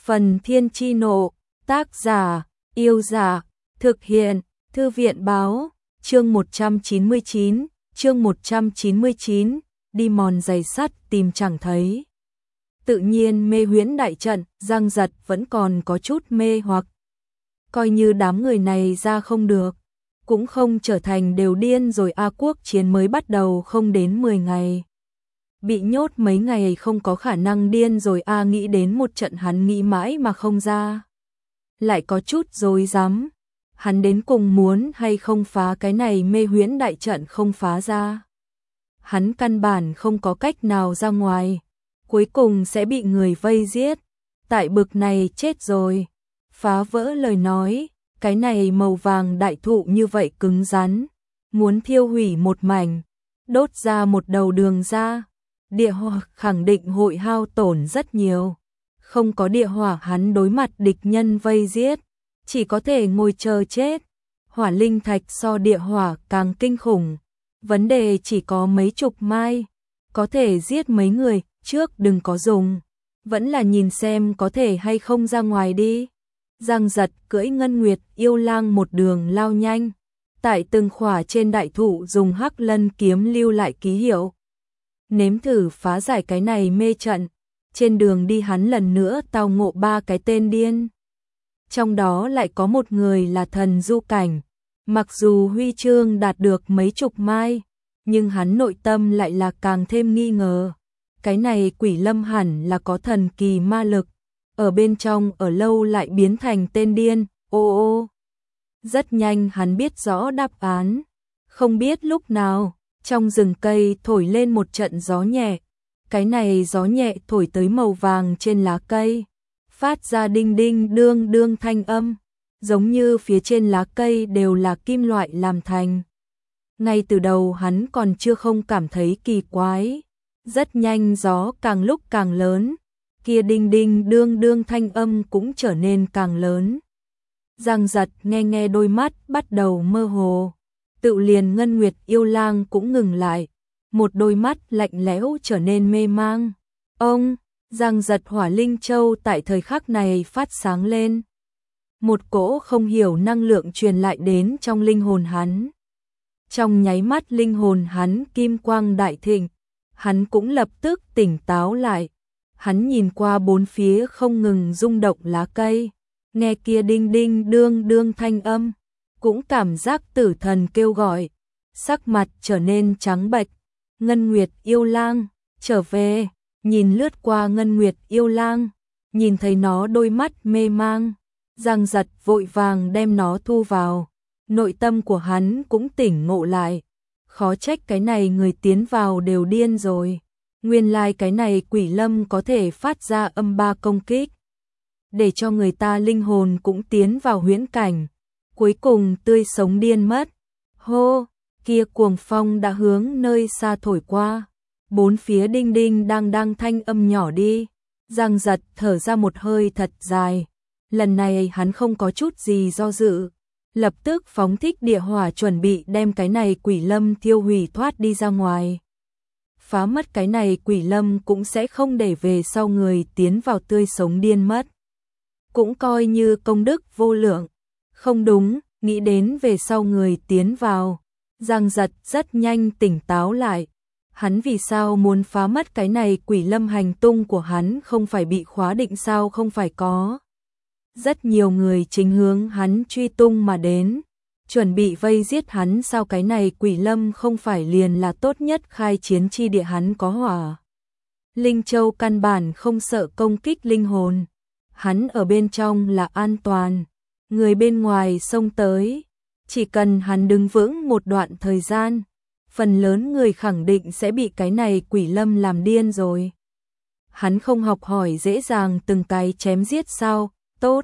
Phần Thiên Chi Nộ, tác giả, Yêu Giả, thực hiện, Thư viện Báo, chương 199, đi mòn giày sắt tìm chẳng thấy. Tự nhiên mê huyễn đại trận, Giang Giật vẫn còn có chút mê hoặc. Coi như đám người này ra không được, cũng không trở thành đều điên rồi Quốc chiến mới bắt đầu không đến 10 ngày. Bị nhốt mấy ngày không có khả năng điên rồi nghĩ đến một trận hắn nghĩ mãi mà không ra. Lại có chút rối rắm, hắn đến cùng muốn hay không phá cái này mê huyễn đại trận không phá ra. Hắn căn bản không có cách nào ra ngoài, cuối cùng sẽ bị người vây giết, tại bực này chết rồi. Phá vỡ lời nói, cái này màu vàng đại thụ như vậy cứng rắn, muốn thiêu hủy một mảnh, đốt ra một đầu đường ra, địa hỏa khẳng định hội hao tổn rất nhiều. Không có địa hỏa hắn đối mặt địch nhân vây giết, chỉ có thể ngồi chờ chết. Hỏa linh thạch so địa hỏa càng kinh khủng, vấn đề chỉ có mấy chục mai, có thể giết mấy người, trước đừng có dùng, vẫn là nhìn xem có thể hay không ra ngoài đi. Giang Giật cưỡi Ngân Nguyệt yêu lang một đường lao nhanh, tại từng khỏa trên đại thụ dùng hắc lân kiếm lưu lại ký hiệu. Nếm thử phá giải cái này mê trận, trên đường đi hắn lần nữa tao ngộ 3 cái tên điên. Trong đó lại có một người là thần du cảnh, mặc dù huy chương đạt được mấy chục mai, nhưng hắn nội tâm lại là càng thêm nghi ngờ. Cái này quỷ lâm hẳn là có thần kỳ ma lực, ở bên trong ở lâu lại biến thành tên điên, ô. Rất nhanh hắn biết rõ đáp án, không biết lúc nào, trong rừng cây thổi lên một trận gió nhẹ, cái này gió nhẹ thổi tới màu vàng trên lá cây, phát ra đinh đinh đương đương thanh âm, giống như phía trên lá cây đều là kim loại làm thành. Ngay từ đầu hắn còn chưa không cảm thấy kỳ quái, rất nhanh gió càng lúc càng lớn, kia đinh đinh đương đương thanh âm cũng trở nên càng lớn. Giang Giật nghe đôi mắt bắt đầu mơ hồ, tự liền Ngân Nguyệt yêu lang cũng ngừng lại, một đôi mắt lạnh lẽo trở nên mê mang. Giang Giật hỏa linh châu tại thời khắc này phát sáng lên. Một cỗ không hiểu năng lượng truyền lại đến trong linh hồn hắn. Trong nháy mắt linh hồn hắn kim quang đại thịnh, hắn cũng lập tức tỉnh táo lại. Hắn nhìn qua bốn phía không ngừng rung động lá cây, nghe kia đinh đinh đương đương thanh âm, cũng cảm giác tử thần kêu gọi, sắc mặt trở nên trắng bệch. Ngân Nguyệt yêu lang, trở về, nhìn lướt qua Ngân Nguyệt yêu lang, nhìn thấy nó đôi mắt mê mang, Giang Giật vội vàng đem nó thu vào, nội tâm của hắn cũng tỉnh ngộ lại, khó trách cái này người tiến vào đều điên rồi, nguyên lai cái này quỷ lâm có thể phát ra âm 3 công kích, để cho người ta linh hồn cũng tiến vào huyễn cảnh, cuối cùng tươi sống điên mất. Hô, kia cuồng phong đã hướng nơi xa thổi qua, bốn phía đinh đinh đang thanh âm nhỏ đi. Giang Giật thở ra một hơi thật dài, lần này hắn không có chút gì do dự, lập tức phóng thích địa hỏa chuẩn bị đem cái này quỷ lâm thiêu hủy thoát đi ra ngoài. Phá mất cái này quỷ lâm cũng sẽ không để về sau người tiến vào tươi sống điên mất, cũng coi như công đức vô lượng. Không đúng, nghĩ đến về sau người tiến vào, Giang Giật rất nhanh tỉnh táo lại. Hắn vì sao muốn phá mất cái này quỷ lâm, hành tung của hắn không phải bị khóa định sao, không phải có rất nhiều người chính hướng hắn truy tung mà đến, chuẩn bị vây giết hắn sao, cái này quỷ lâm không phải liền là tốt nhất khai chiến chi địa, hắn có hỏa linh châu căn bản không sợ công kích linh hồn, hắn ở bên trong là an toàn, người bên ngoài xông tới, chỉ cần hắn đứng vững một đoạn thời gian, phần lớn người khẳng định sẽ bị cái này quỷ lâm làm điên rồi. Hắn không học hỏi dễ dàng từng cái chém giết sao, tốt.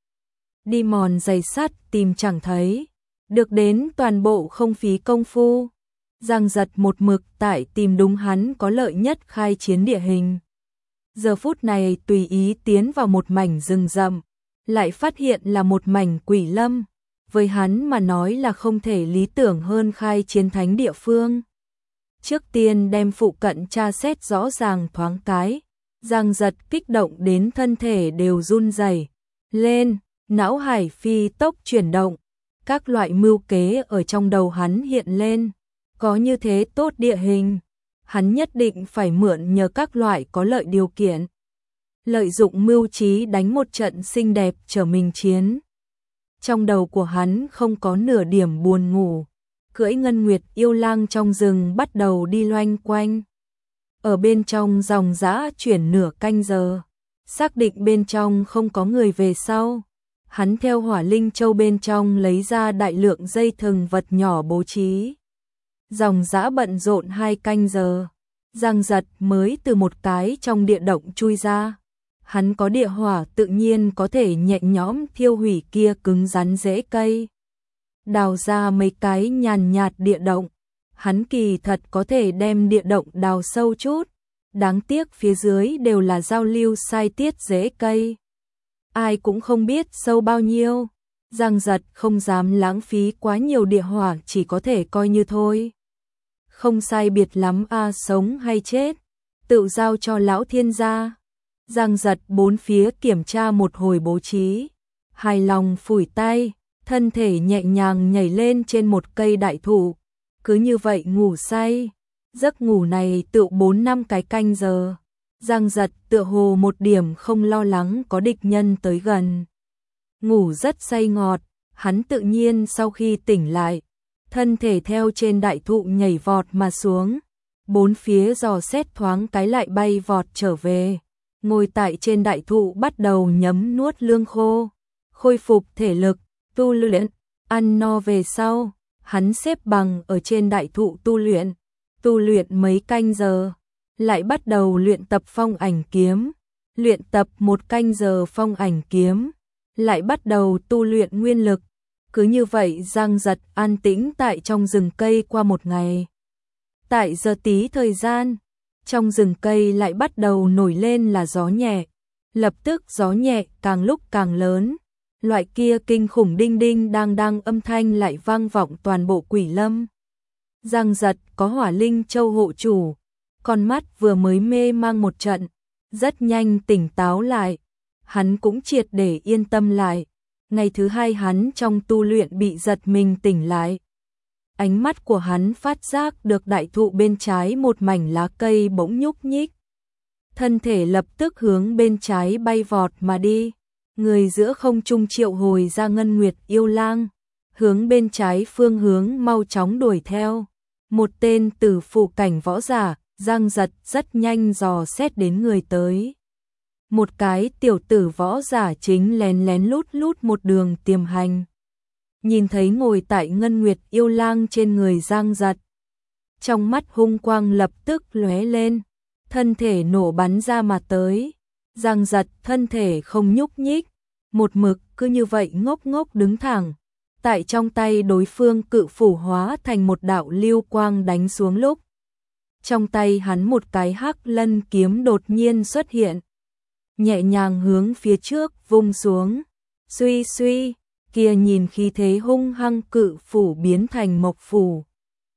Đi mòn giày sắt tìm chẳng thấy, được đến toàn bộ không phí công phu. Giang Giật một mực tại tìm đúng hắn có lợi nhất khai chiến địa hình. Giờ phút này tùy ý tiến vào một mảnh rừng rậm, lại phát hiện là một mảnh quỷ lâm. Với hắn mà nói là không thể lý tưởng hơn khai chiến thánh địa phương. Trước tiên đem phụ cận tra xét rõ ràng thoáng cái, Giang Giật kích động đến thân thể đều run rẩy lên, não hải phi tốc chuyển động, các loại mưu kế ở trong đầu hắn hiện lên, có như thế tốt địa hình, hắn nhất định phải mượn nhờ các loại có lợi điều kiện, lợi dụng mưu trí đánh một trận xinh đẹp trở mình chiến. Trong đầu của hắn không có nửa điểm buồn ngủ, cưỡi ngân nguyệt yêu lang trong rừng bắt đầu đi loanh quanh. Ở bên trong dòng dã chuyển nửa canh giờ, xác định bên trong không có người về sau. Hắn theo hỏa linh châu bên trong lấy ra đại lượng dây thừng vật nhỏ bố trí. Dòng dã bận rộn 2 canh giờ, Giang Giật mới từ một cái trong địa động chui ra. Hắn có địa hỏa tự nhiên có thể nhẹ nhõm thiêu hủy kia cứng rắn rễ cây. Đào ra mấy cái nhàn nhạt địa động, hắn kỳ thật có thể đem địa động đào sâu chút, đáng tiếc phía dưới đều là giao lưu sai tiết rễ cây. Ai cũng không biết sâu bao nhiêu, Giang Giật không dám lãng phí quá nhiều địa hỏa, chỉ có thể coi như thôi. Không sai biệt lắm sống hay chết, tự giao cho lão thiên gia. Giang Giật bốn phía kiểm tra một hồi bố trí, hài lòng phủi tay, thân thể nhẹ nhàng nhảy lên trên một cây đại thụ, cứ như vậy ngủ say. Giấc ngủ này tựu 4-5 cái canh giờ. Giang Giật tựa hồ một điểm không lo lắng có địch nhân tới gần. Ngủ rất say ngọt, hắn tự nhiên sau khi tỉnh lại, thân thể theo trên đại thụ nhảy vọt mà xuống, bốn phía dò xét thoáng cái lại bay vọt trở về, ngồi tại trên đại thụ bắt đầu nhấm nuốt lương khô, khôi phục thể lực, tu luyện, ăn no về sau, hắn xếp bằng ở trên đại thụ tu luyện mấy canh giờ, lại bắt đầu luyện tập phong ảnh kiếm, luyện tập 1 canh giờ phong ảnh kiếm, lại bắt đầu tu luyện nguyên lực. Cứ như vậy Giang Giật an tĩnh tại trong rừng cây qua một ngày. Tại giờ tí thời gian, trong rừng cây lại bắt đầu nổi lên là gió nhẹ, lập tức gió nhẹ càng lúc càng lớn, loại kia kinh khủng đinh đinh đang đang âm thanh lại vang vọng toàn bộ quỷ lâm. Giang Giật có hỏa linh châu hộ chủ, con mắt vừa mới mê mang một trận, rất nhanh tỉnh táo lại, hắn cũng triệt để yên tâm lại. Ngày thứ 2 hắn trong tu luyện bị giật mình tỉnh lại. Ánh mắt của hắn phát giác được đại thụ bên trái một mảnh lá cây bỗng nhúc nhích. Thân thể lập tức hướng bên trái bay vọt mà đi, người giữa không trung triệu hồi ra ngân nguyệt yêu lang, hướng bên trái phương hướng mau chóng đuổi theo. Một tên tử phụ cảnh võ giả, Giang Giật rất nhanh dò xét đến người tới. Một cái tiểu tử võ giả chính lén lén lút lút một đường tiềm hành. Nhìn thấy ngồi tại ngân nguyệt yêu lang trên người Giang Giật, trong mắt hung quang lập tức lóe lên, thân thể nổ bắn ra mà tới. Giang Giật thân thể không nhúc nhích, một mực cứ như vậy ngốc ngốc đứng thẳng. Tại trong tay đối phương cự phủ hóa thành một đạo lưu quang đánh xuống lúc, trong tay hắn một cái hắc lân kiếm đột nhiên xuất hiện, nhẹ nhàng hướng phía trước vung xuống. Suy suy, kia nhìn khí thế hung hăng cự phủ biến thành mộc phủ,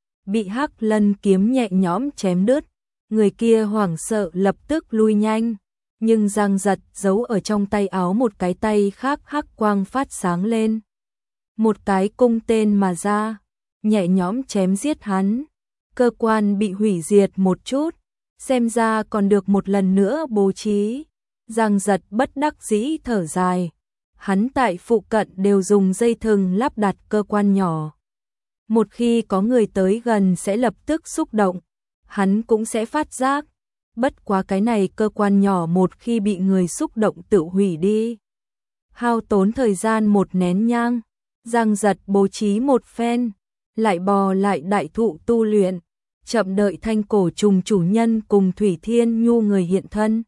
bị hắc lân kiếm nhẹ nhõm chém đứt. Người kia hoảng sợ lập tức lui nhanh, nhưng Giang Giật giấu ở trong tay áo một cái tay khác hắc quang phát sáng lên, một cái cung tên mà ra, nhẹ nhõm chém giết hắn. Cơ quan bị hủy diệt một chút, xem ra còn được một lần nữa bố trí. Giang Giật bất đắc dĩ thở dài, hắn tại phụ cận đều dùng dây thừng lắp đặt cơ quan nhỏ. Một khi có người tới gần sẽ lập tức xúc động, hắn cũng sẽ phát giác. Bất quá cái này cơ quan nhỏ một khi bị người xúc động tự hủy đi. Hao tốn thời gian một nén nhang, Giang Giật bố trí một phen, lại bò lại đại thụ tu luyện, chậm đợi thanh cổ trùng chủ nhân cùng Thủy Thiên Nhu người hiện thân.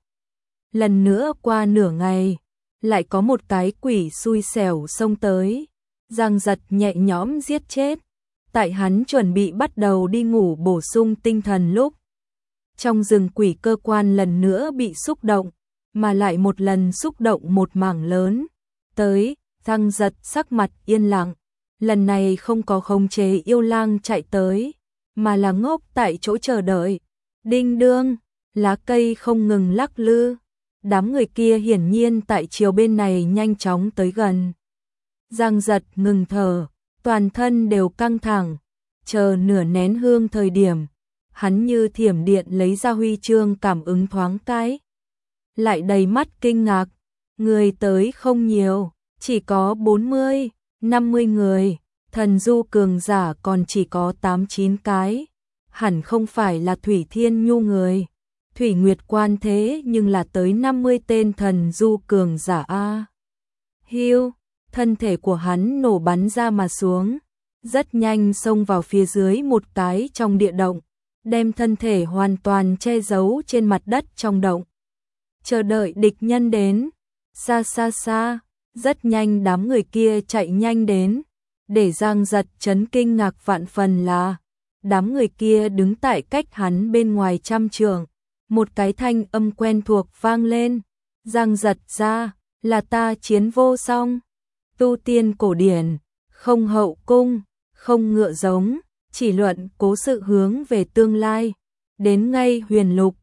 Lần nữa qua nửa ngày, lại có một cái quỷ xui xẻo xông tới, Giang Giật nhẹ nhõm giết chết. Tại hắn chuẩn bị bắt đầu đi ngủ bổ sung tinh thần lúc, trong rừng quỷ cơ quan lần nữa bị xúc động, mà lại một lần xúc động một mảng lớn. Tới, Giang Giật sắc mặt yên lặng, lần này không có khống chế yêu lang chạy tới, mà là ngốc tại chỗ chờ đợi. Đinh đương, lá cây không ngừng lắc lư. Đám người kia hiển nhiên tại chiều bên này nhanh chóng tới gần. Giang Giật ngừng thở, toàn thân đều căng thẳng, chờ nửa nén hương thời điểm, hắn như thiểm điện lấy ra huy chương cảm ứng thoáng cái. Lại đầy mắt kinh ngạc, người tới không nhiều, chỉ có 40, 50 người, thần du cường giả còn chỉ có 8-9 cái, hẳn không phải là Thủy Thiên Nhu người. Thủy Nguyệt Quan thế nhưng là tới 50 tên thần du cường giả a. Hưu, thân thể của hắn nổ bắn ra mà xuống, rất nhanh xông vào phía dưới một cái trong địa động, đem thân thể hoàn toàn che giấu trên mặt đất trong động. Chờ đợi địch nhân đến, xa xa xa, rất nhanh đám người kia chạy nhanh đến, để Giang Giật chấn kinh ngạc vạn phần là, đám người kia đứng tại cách hắn bên ngoài 100 trượng, một cái thanh âm quen thuộc vang lên, Giang Giật ra, là ta Chiến Vô Song, tu tiên cổ điển, không hậu cung, không ngựa giống, chỉ luận cố sự hướng về tương lai, đến ngay huyền lục,